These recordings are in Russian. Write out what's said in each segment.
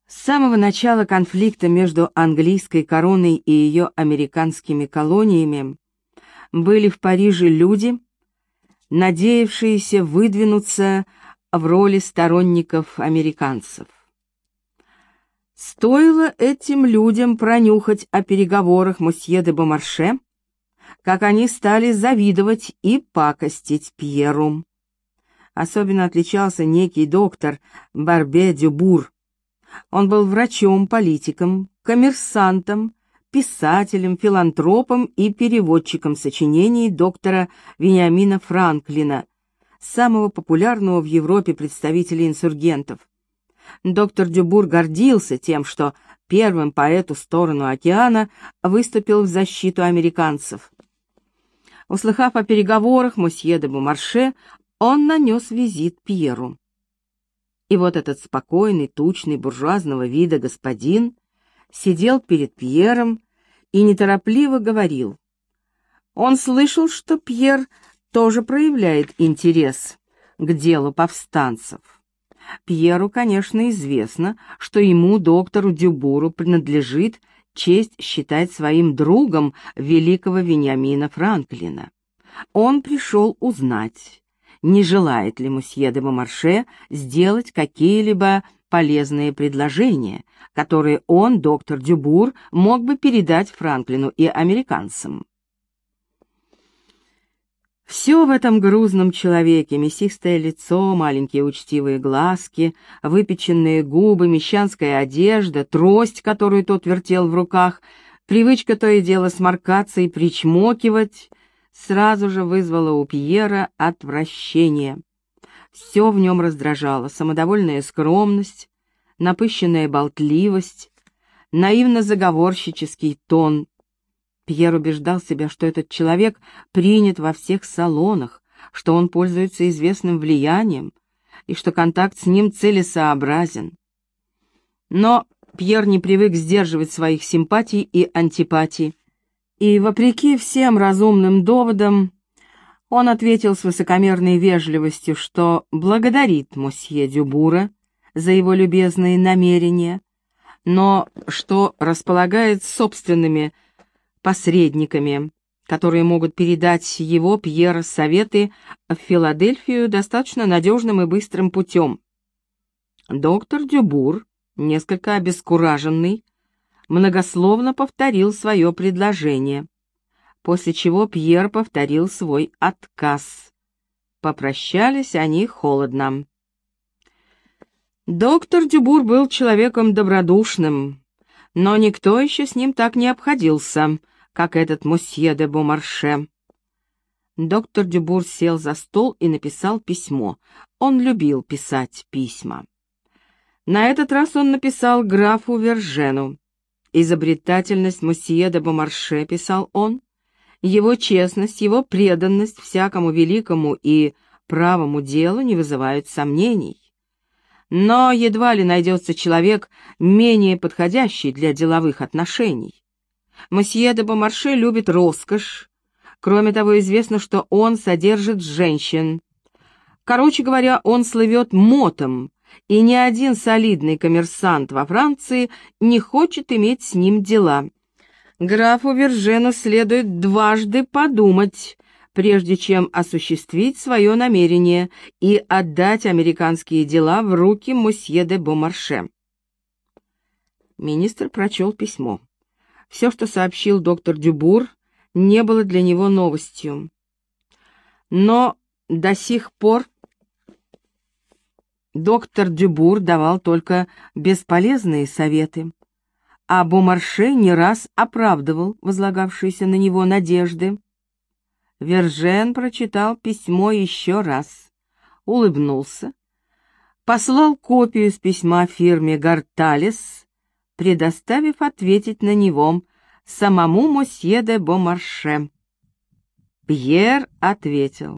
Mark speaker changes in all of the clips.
Speaker 1: С самого начала конфликта между английской короной и ее американскими колониями были в Париже люди, надеявшиеся выдвинуться в роли сторонников американцев. Стоило этим людям пронюхать о переговорах мосье де Бомарше, как они стали завидовать и пакостить Пьеру. Особенно отличался некий доктор Барбе-Дюбур. Он был врачом, политиком, коммерсантом, писателем, филантропом и переводчиком сочинений доктора Вениамина Франклина, самого популярного в Европе представителя инсургентов. Доктор Дюбур гордился тем, что первым по эту сторону океана выступил в защиту американцев. Услыхав о переговорах мосье де Бомарше, он нанес визит Пьеру. И вот этот спокойный, тучный, буржуазного вида господин сидел перед Пьером и неторопливо говорил. Он слышал, что Пьер тоже проявляет интерес к делу повстанцев. Пьеру, конечно, известно, что ему, доктору Дюбуру, принадлежит честь считать своим другом великого Вениамина Франклина. Он пришел узнать, не желает ли мосье де Бомарше сделать какие-либо полезные предложения, которые он, доктор Дюбур, мог бы передать Франклину и американцам. Все в этом грузном человеке: мясистое лицо, маленькие учтивые глазки, выпеченные губы, мещанская одежда, трость, которую тот вертел в руках, привычка то и дело сморкаться и причмокивать, сразу же вызвало у Пьера отвращение. Все в нем раздражало: самодовольная скромность, напыщенная болтливость, наивно-заговорщический тон. Пьер убеждал себя, что этот человек принят во всех салонах, что он пользуется известным влиянием и что контакт с ним целесообразен. Но Пьер не привык сдерживать своих симпатий и антипатий, и, вопреки всем разумным доводам, он ответил с высокомерной вежливостью, что благодарит мосье Дюбура за его любезные намерения, но что располагает собственными посредниками, которые могут передать его, Пьера, советы в Филадельфию достаточно надежным и быстрым путем. Доктор Дюбур, несколько обескураженный, многословно повторил свое предложение, после чего Пьер повторил свой отказ. Попрощались они холодно. Доктор Дюбур был человеком добродушным, но никто еще с ним так не обходился, как этот мосье де Бомарше. Доктор Дюбур сел за стол и написал письмо. Он любил писать письма. На этот раз он написал графу Вержену. «Изобретательность мосье де Бомарше», — писал он, — «его честность, его преданность всякому великому и правому делу не вызывают сомнений. Но едва ли найдется человек, менее подходящий для деловых отношений. Мосье де Бомарше любит роскошь. Кроме того, известно, что он содержит женщин. Короче говоря, он слывет мотом, и ни один солидный коммерсант во Франции не хочет иметь с ним дела. Графу Вержену следует дважды подумать, прежде чем осуществить свое намерение и отдать американские дела в руки мосье де Бомарше». Министр прочел письмо. Все, что сообщил доктор Дюбур, не было для него новостью. Но до сих пор доктор Дюбур давал только бесполезные советы, а Бомарше не раз оправдывал возлагавшиеся на него надежды. Вержен прочитал письмо еще раз, улыбнулся, послал копию с письма фирме «Гарталес», предоставив ответить на него самому мосье де Бомарше. Пьер ответил: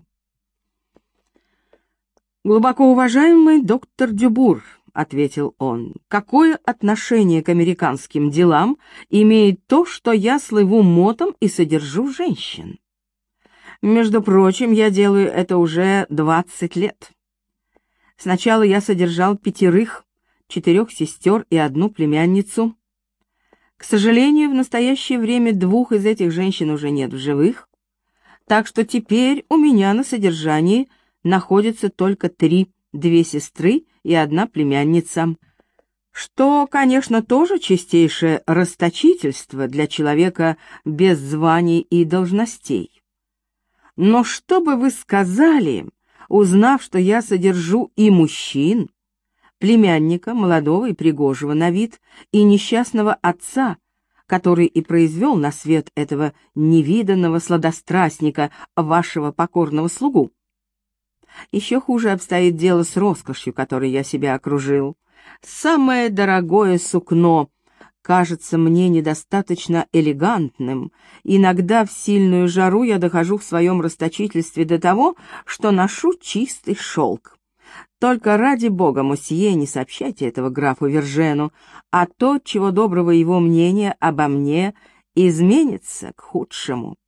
Speaker 1: «Глубоко уважаемый доктор Дюбур», — ответил он, — «какое отношение к американским делам имеет то, что я слыву мотом и содержу женщин? Между прочим, я делаю это уже 20 лет. Сначала я содержал 5, 4 сестер и 1 племянницу. К сожалению, в настоящее время 2 из этих женщин уже нет в живых, так что теперь у меня на содержании находится только 3, 2 сестры и 1 племянница, что, конечно, тоже чистейшее расточительство для человека без званий и должностей. Но что бы вы сказали, узнав, что я содержу и мужчин, племянника, молодого и пригожего на вид, и несчастного отца, который и произвел на свет этого невиданного сладострастника, вашего покорного слугу? Еще хуже обстоит дело с роскошью, которой я себя окружил. Самое дорогое сукно кажется мне недостаточно элегантным. Иногда в сильную жару я дохожу в своем расточительстве до того, что ношу чистый шелк. Только ради бога, мосье, не сообщайте этого графу Вержену, а то, чего доброго, его мнение обо мне изменится к худшему.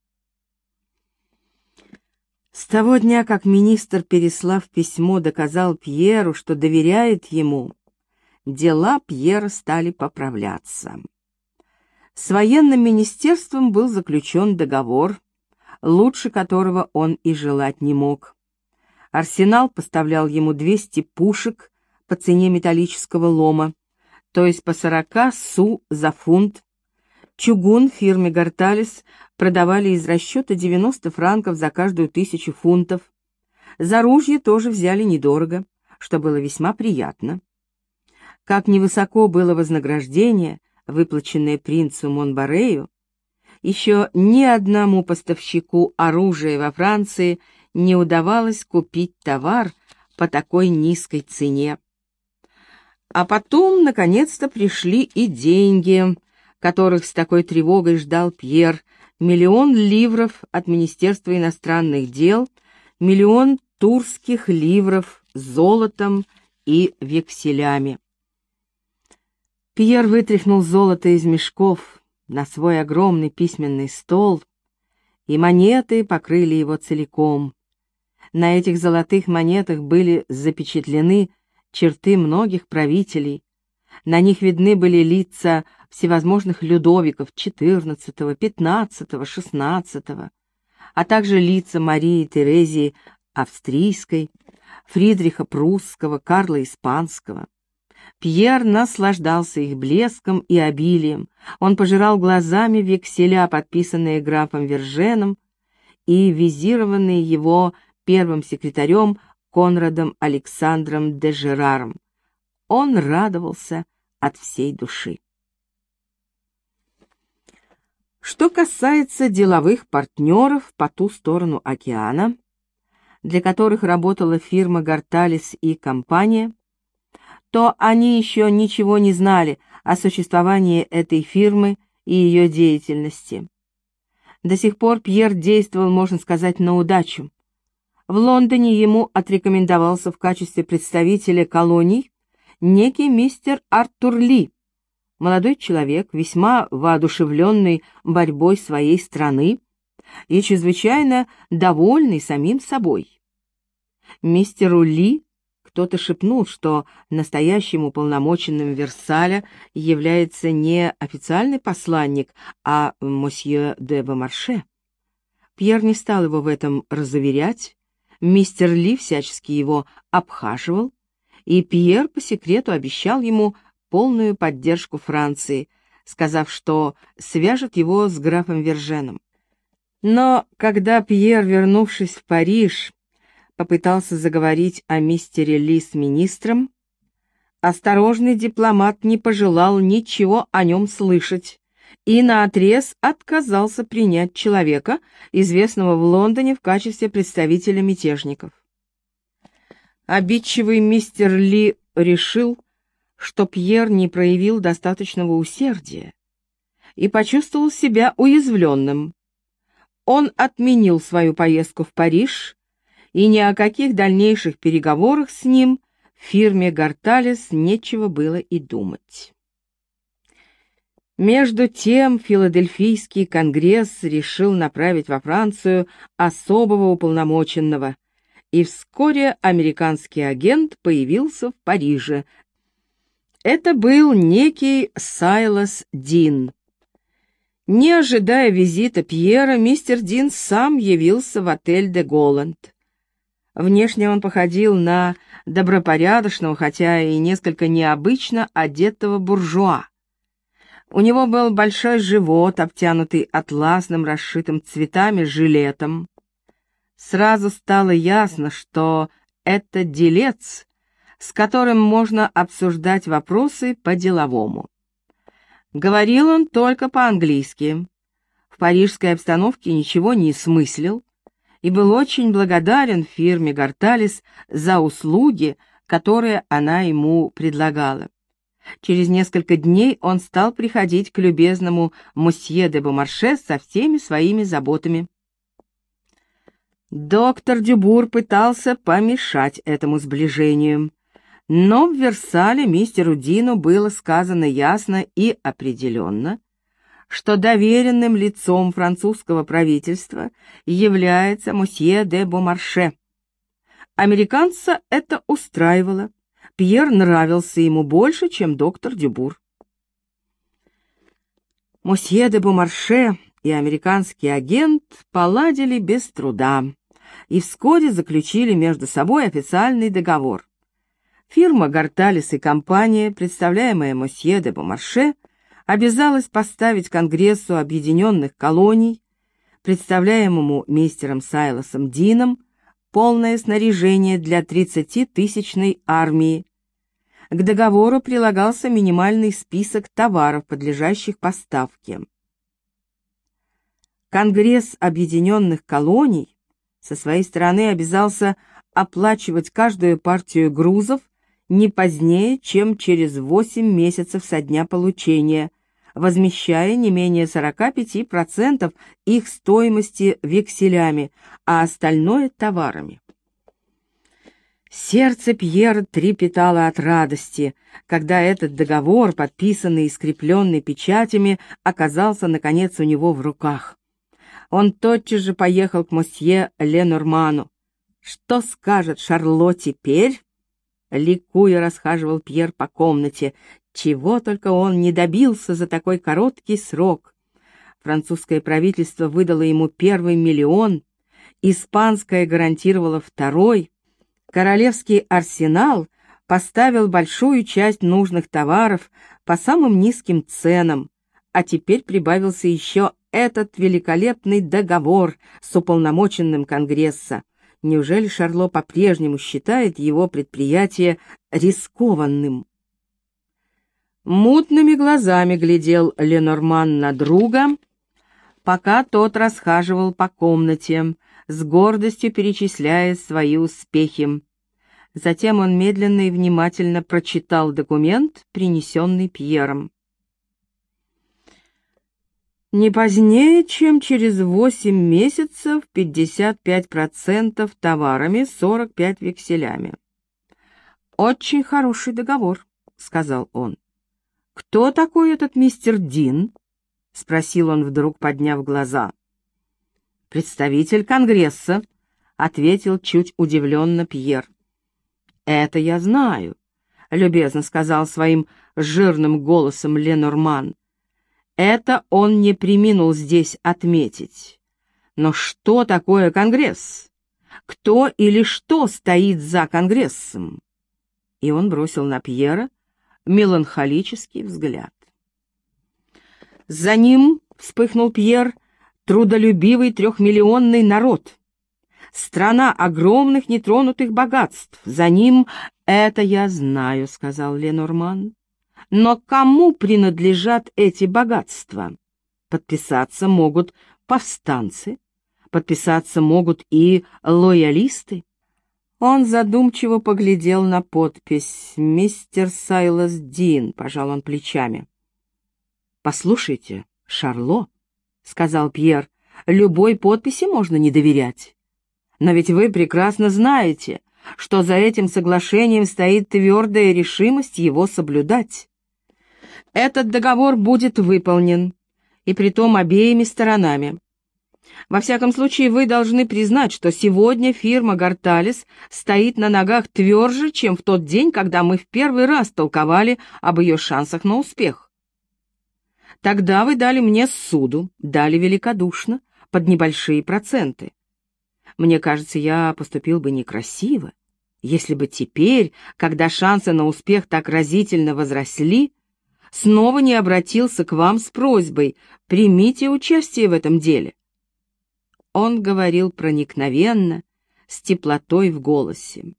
Speaker 1: С того дня, как министр, переслав письмо, доказал Пьеру, что доверяет ему, дела Пьера стали поправляться. С военным министерством был заключен договор, лучше которого он и желать не мог. Арсенал поставлял ему 200 пушек по цене металлического лома, то есть по 40 су за фунт. Чугун фирме «Горталес» продавали из расчета 90 франков за каждую 1000 фунтов. За ружье тоже взяли недорого, что было весьма приятно. Как невысоко было вознаграждение, выплаченное принцу Монбарею, еще ни одному поставщику оружия во Франции не удавалось купить товар по такой низкой цене. А потом, наконец-то, пришли и деньги, которых с такой тревогой ждал Пьер: 1 000 000 ливров от Министерства иностранных дел, 1 000 000 турских ливров с золотом и векселями. Пьер вытряхнул золото из мешков на свой огромный письменный стол, и монеты покрыли его целиком. На этих золотых монетах были запечатлены черты многих правителей. На них видны были лица всевозможных Людовиков XIV, XV, XVI, а также лица Марии Терезии Австрийской, Фридриха Прусского, Карла Испанского. Пьер наслаждался их блеском и обилием. Он пожирал глазами векселя, подписанные графом Верженом и визированные его первым секретарем Конрадом Александром де Жераром. Он радовался от всей души. Что касается деловых партнеров по ту сторону океана, для которых работала фирма «Горталес» и компания, то они еще ничего не знали о существовании этой фирмы и ее деятельности. До сих пор Пьер действовал, можно сказать, на удачу. В Лондоне ему отрекомендовался в качестве представителя колоний некий мистер Артур Ли, молодой человек, весьма воодушевленный борьбой своей страны и чрезвычайно довольный самим собой. Мистеру Ли кто-то шепнул, что настоящим уполномоченным Версаля является не официальный посланник, а мосье де Бомарше. Пьер не стал его в этом разуверять, мистер Ли всячески его обхаживал, и Пьер по секрету обещал ему полную поддержку Франции, сказав, что свяжет его с графом Верженом. Но когда Пьер, вернувшись в Париж, попытался заговорить о мистере Ли с министром, осторожный дипломат не пожелал ничего о нем слышать и наотрез отказался принять человека, известного в Лондоне в качестве представителя мятежников. Обидчивый мистер Ли решил, что Пьер не проявил достаточного усердия и почувствовал себя уязвленным. Он отменил свою поездку в Париж, и ни о каких дальнейших переговорах с ним в фирме «Горталес» нечего было и думать. Между тем Филадельфийский конгресс решил направить во Францию особого уполномоченного, и вскоре американский агент появился в Париже, Это был некий Сайлас Дин. Не ожидая визита Пьера, мистер Дин сам явился в отель «Де Голланд». Внешне он походил на добропорядочного, хотя и несколько необычно одетого буржуа. У него был большой живот, обтянутый атласным, расшитым цветами жилетом. Сразу стало ясно, что это делец, с которым можно обсуждать вопросы по-деловому. Говорил он только по-английски. В парижской обстановке ничего не смыслил и был очень благодарен фирме Горталес за услуги, которые она ему предлагала. Через несколько дней он стал приходить к любезному мосье де Бомарше со всеми своими заботами. Доктор Дюбур пытался помешать этому сближению, но в Версале мистеру Дину было сказано ясно и определенно, что доверенным лицом французского правительства является мосье де Бомарше. Американца это устраивало. Пьер нравился ему больше, чем доктор Дюбур. Мосье де Бомарше и американский агент поладили без труда и вскоре заключили между собой официальный договор. Фирма Горталес и компания, представляемая мосье де Бомарше, обязалась поставить Конгрессу Объединенных Колоний, представляемому мистером Сайласом Дином, полное снаряжение для 30-тысячной армии. К договору прилагался минимальный список товаров, подлежащих поставке. Конгресс Объединенных Колоний со своей стороны обязался оплачивать каждую партию грузов не позднее, чем через 8 месяцев со дня получения, возмещая не менее 45% их стоимости векселями, а остальное товарами. Сердце Пьера трепетало от радости, когда этот договор, подписанный и скрепленный печатями, оказался, наконец, у него в руках. Он тотчас же поехал к мосье Ленорману. «Что скажет Шарло теперь?» Ликуя расхаживал Пьер по комнате. Чего только он не добился за такой короткий срок. Французское правительство выдало ему первый миллион, испанское гарантировало второй, королевский арсенал поставил большую часть нужных товаров по самым низким ценам, а теперь прибавился еще этот великолепный договор с уполномоченным Конгресса. Неужели Шарло по-прежнему считает его предприятие рискованным? Мутными глазами глядел Ленорман на друга, пока тот расхаживал по комнате, с гордостью перечисляя свои успехи. Затем он медленно и внимательно прочитал документ, принесенный Пьером. Не позднее, чем через 8 месяцев 55% товарами, 45 векселями. «Очень хороший договор», — сказал он. «Кто такой этот мистер Дин?» — спросил он вдруг, подняв глаза. «Представитель Конгресса», — ответил чуть удивленно Пьер. «Это я знаю», — любезно сказал своим жирным голосом Ленорман. Это он не преминул здесь отметить. Но что такое Конгресс? Кто или что стоит за Конгрессом? И он бросил на Пьера меланхолический взгляд. За ним, вспыхнул Пьер, трудолюбивый 3-миллионный народ. Страна огромных нетронутых богатств. За ним, это я знаю, сказал Ленорман. Но кому принадлежат эти богатства? Подписаться могут повстанцы, подписаться могут и лоялисты. Он задумчиво поглядел на подпись «Мистер Сайлас Дин», пожал он плечами. «Послушайте, Шарло», — сказал Пьер, — «любой подписи можно не доверять. Но ведь вы прекрасно знаете, что за этим соглашением стоит твердая решимость его соблюдать. Этот договор будет выполнен, и притом обеими сторонами. Во всяком случае, вы должны признать, что сегодня фирма «Горталес» стоит на ногах тверже, чем в тот день, когда мы в первый раз толковали об ее шансах на успех. Тогда вы дали мне ссуду, дали великодушно, под небольшие проценты. Мне кажется, я поступил бы некрасиво, если бы теперь, когда шансы на успех так разительно возросли, снова не обратился к вам с просьбой: примите участие в этом деле. Он говорил проникновенно, с теплотой в голосе.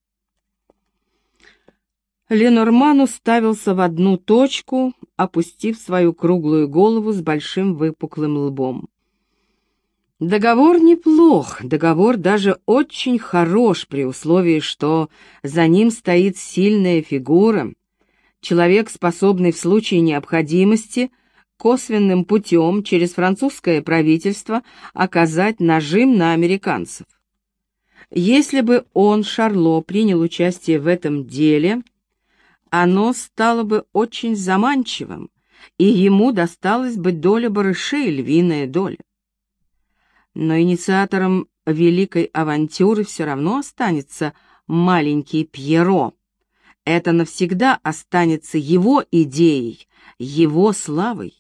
Speaker 1: Ленорман уставился в одну точку, опустив свою круглую голову с большим выпуклым лбом. Договор неплох, договор даже очень хорош, при условии, что за ним стоит сильная фигура, человек, способный в случае необходимости косвенным путем через французское правительство оказать нажим на американцев. Если бы он, Шарло, принял участие в этом деле, оно стало бы очень заманчивым, и ему досталась бы доля барышей, львиная доля. Но инициатором великой авантюры все равно останется маленький Пьеро. Это навсегда останется его идеей, его славой.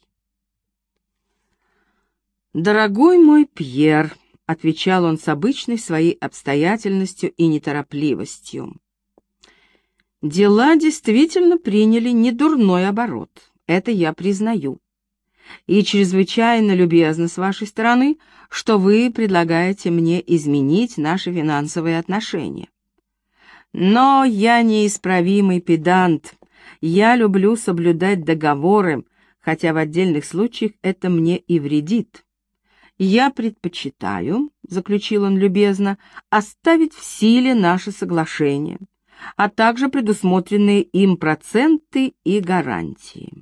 Speaker 1: «Дорогой мой Пьер», — отвечал он с обычной своей обстоятельностью и неторопливостью, — «дела действительно приняли недурной оборот, это я признаю. И чрезвычайно любезно с вашей стороны, что вы предлагаете мне изменить наши финансовые отношения. Но я неисправимый педант, я люблю соблюдать договоры, хотя в отдельных случаях это мне и вредит. Я предпочитаю, — заключил он любезно, — оставить в силе наше соглашение, а также предусмотренные им проценты и гарантии».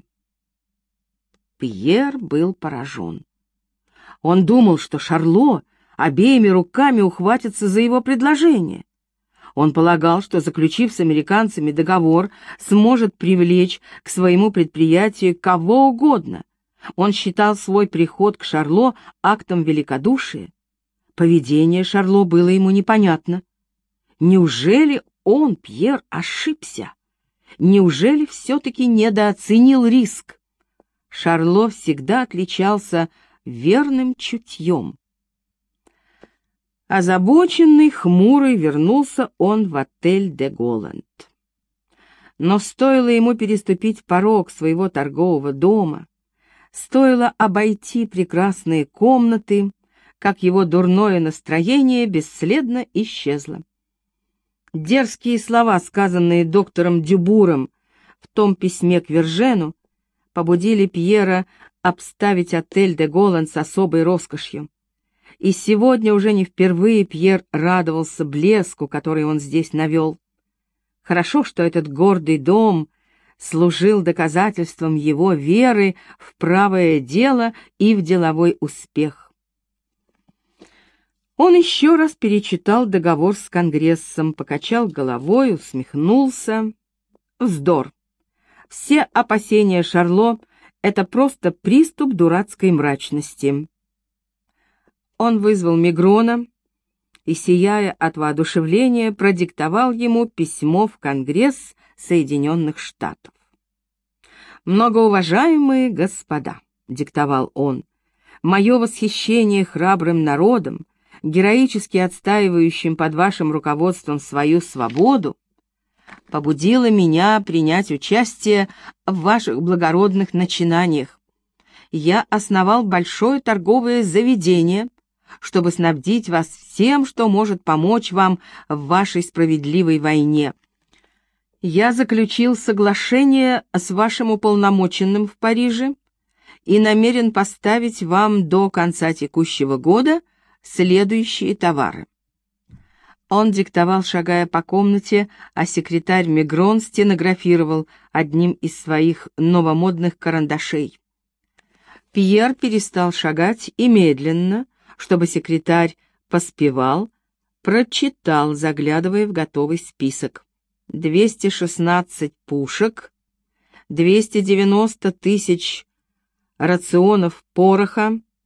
Speaker 1: Пьер был поражен. Он думал, что Шарло обеими руками ухватится за его предложение. Он полагал, что, заключив с американцами договор, сможет привлечь к своему предприятию кого угодно. Он считал свой приход к Шарло актом великодушия. Поведение Шарло было ему непонятно. Неужели он, Пьер, ошибся? Неужели все-таки недооценил риск? Шарло всегда отличался верным чутьем. Озабоченный, хмурый, вернулся он в отель «Де Голланд». Но стоило ему переступить порог своего торгового дома, стоило обойти прекрасные комнаты, как его дурное настроение бесследно исчезло. Дерзкие слова, сказанные доктором Дюбуром в том письме к Вержену, побудили Пьера обставить отель «Де Голланд» с особой роскошью. И сегодня уже не впервые Пьер радовался блеску, который он здесь навел. Хорошо, что этот гордый дом служил доказательством его веры в правое дело и в деловой успех. Он еще раз перечитал договор с Конгрессом, покачал головой, усмехнулся. Вздор. Все опасения Шарло — это просто приступ дурацкой мрачности. Он вызвал Мигрона и, сияя от воодушевления, продиктовал ему письмо в Конгресс Соединенных Штатов. «Многоуважаемые господа», — диктовал он, — «мое восхищение храбрым народом, героически отстаивающим под вашим руководством свою свободу, побудило меня принять участие в ваших благородных начинаниях. Я основал большое торговое заведение, чтобы снабдить вас всем, что может помочь вам в вашей справедливой войне. Я заключил соглашение с вашим уполномоченным в Париже и намерен поставить вам до конца текущего года следующие товары». Он диктовал, шагая по комнате, а секретарь Мигрон стенографировал одним из своих новомодных карандашей. Пьер перестал шагать и медленно, чтобы секретарь поспевал, прочитал, заглядывая в готовый список. 216 пушек, 290 тысяч рационов пороха,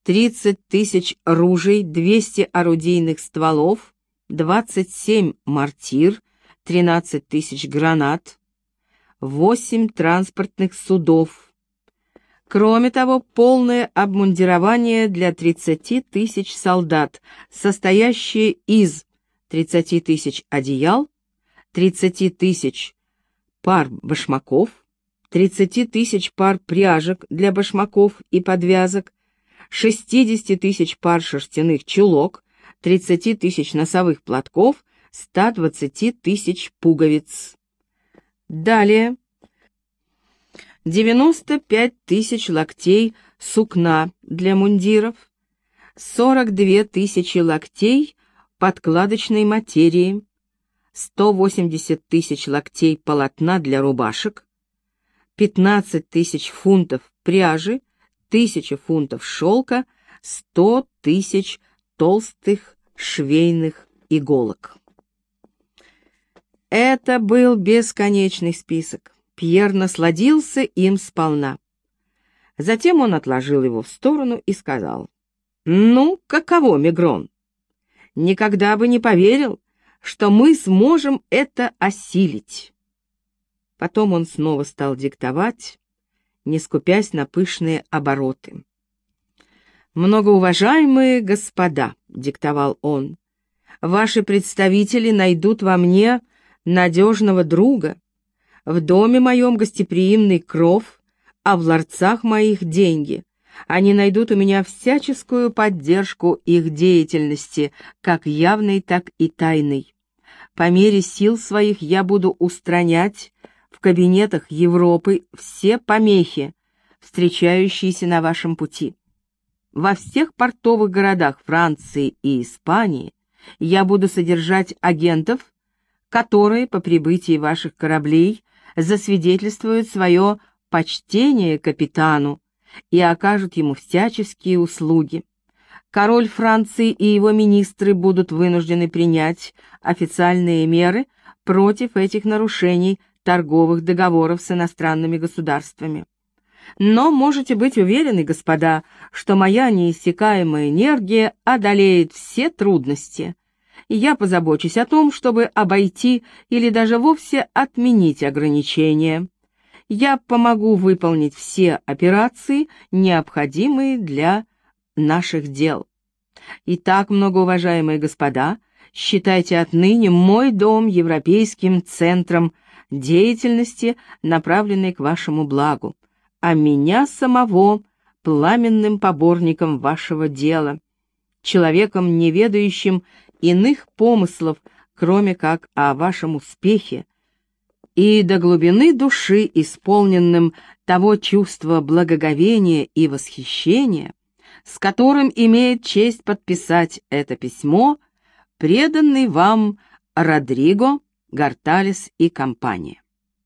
Speaker 1: 30 тысяч ружей, 200 орудийных стволов, 27 мортир, 13 тысяч гранат, 8 транспортных судов. Кроме того, полное обмундирование для 30 тысяч солдат, состоящее из 30 тысяч одеял, 30 тысяч пар башмаков, 30 тысяч пар пряжек для башмаков и подвязок, 60 тысяч пар шерстяных чулок, 30 тысяч носовых платков, 120 тысяч пуговиц. Далее 95 тысяч локтей сукна для мундиров, 42 тысячи локтей подкладочной материи, 180 тысяч локтей полотна для рубашек, 15 тысяч фунтов пряжи, 1000 фунтов шелка, 100 тысяч толстых швейных иголок. Это был бесконечный список. Пьер насладился им сполна. Затем он отложил его в сторону и сказал: «Ну, каково, Мегрон? Никогда бы не поверил, что мы сможем это осилить». Потом он снова стал диктовать, не скупясь на пышные обороты. «Многоуважаемые господа», — диктовал он, — «ваши представители найдут во мне надежного друга, в доме моем гостеприимный кров, а в ларцах моих деньги. Они найдут у меня всяческую поддержку их деятельности, как явной, так и тайной. По мере сил своих я буду устранять в кабинетах Европы все помехи, встречающиеся на вашем пути. Во всех портовых городах Франции и Испании я буду содержать агентов, которые по прибытии ваших кораблей засвидетельствуют свое почтение капитану и окажут ему всяческие услуги. Король Франции и его министры будут вынуждены принять официальные меры против этих нарушений торговых договоров с иностранными государствами. Но можете быть уверены, господа, что моя неиссякаемая энергия одолеет все трудности, и я позабочусь о том, чтобы обойти или даже вовсе отменить ограничения. Я помогу выполнить все операции, необходимые для наших дел. Итак, многоуважаемые господа, считайте отныне мой дом европейским центром деятельности, направленной к вашему благу, а меня самого пламенным поборником вашего дела, человеком, не ведающим иных помыслов, кроме как о вашем успехе, и до глубины души исполненным того чувства благоговения и восхищения, с которым имеет честь подписать это письмо, преданный вам Родриго, Горталес и компания.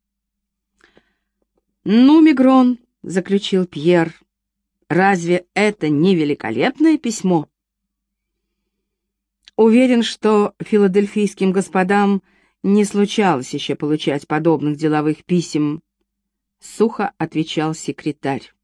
Speaker 1: «Ну, Мегрон», — заключил Пьер, — «разве это не великолепное письмо?» Уверен, что филадельфийским господам не случалось еще получать подобных деловых писем, — сухо отвечал секретарь.